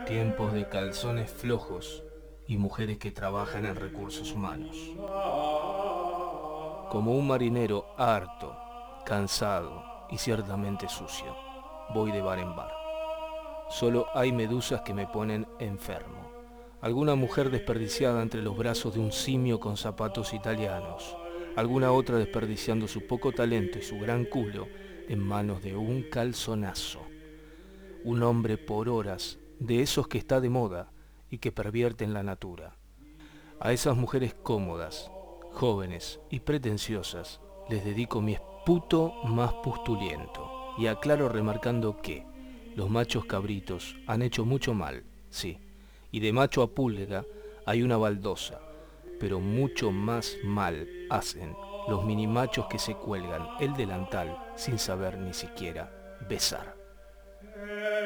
Tiempos de calzones flojos y mujeres que trabajan en recursos humanos. Como un marinero harto, cansado y ciertamente sucio, voy de bar en bar. Solo hay medusas que me ponen enfermo. Alguna mujer desperdiciada entre los brazos de un simio con zapatos italianos. Alguna otra desperdiciando su poco talento y su gran culo en manos de un calzonazo. Un hombre por horas, de esos que está de moda y que pervierten la natura. A esas mujeres cómodas, jóvenes y pretenciosas les dedico mi esputo más pustuliento. Y aclaro remarcando que los machos cabritos han hecho mucho mal, sí, y de macho a pulga hay una baldosa, pero mucho más mal hacen los minimachos que se cuelgan el delantal sin saber ni siquiera besar.